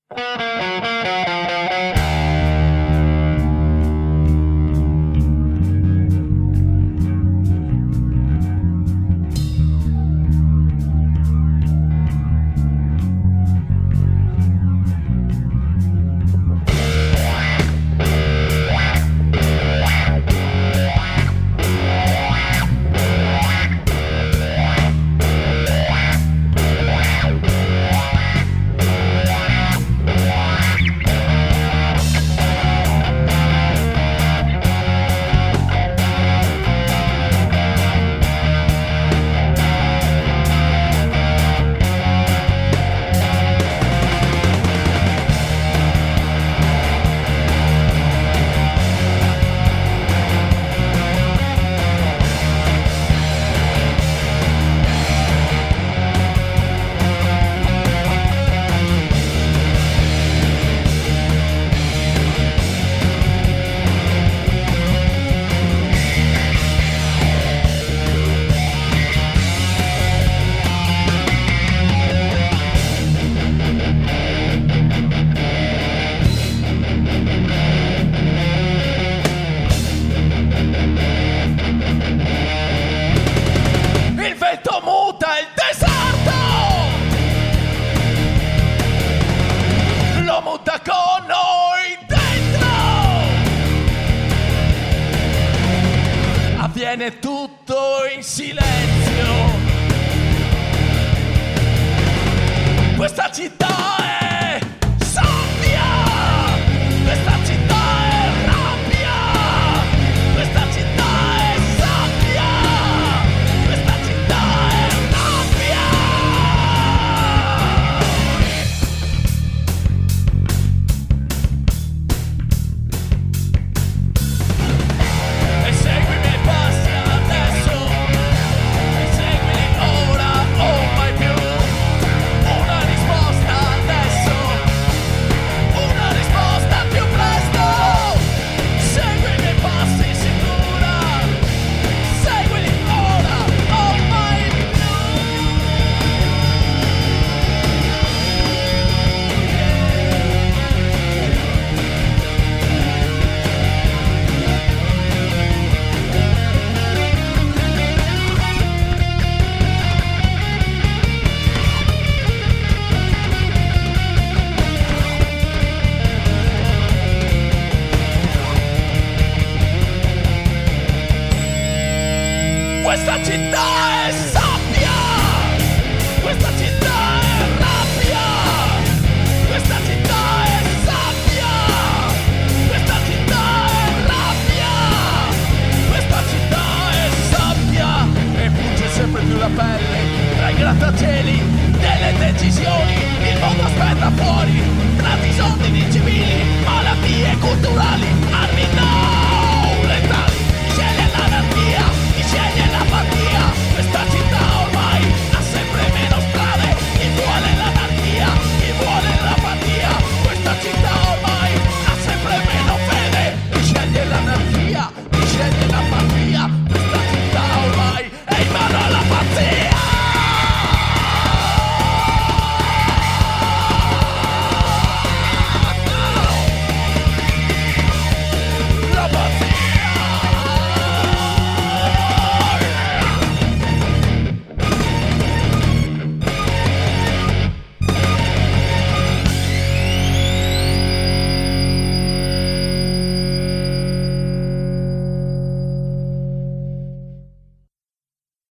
Avviene tutto in silenzio. Questa città è sabbia. Questa città è rabbia. Questa città è sabbia. Questa città è rabbia. E segui i miei passi adesso. E seguili ora o mai più. Una risposta adesso. Una risposta più presto. Segui i miei passi sicura. Seguili ora o mai più. Questa città è sabbia. Questa città è rabbia. Questa città è sabbia. Questa città è rabbia. Questa città è sabbia. E fugge sempre più la pelle tra i grattacieli delle decisioni. Il mondo aspetta fuori tra disordini civili, malattie culturali, armi no letali. Sceglie l'anarchia, sceglie l'apatia.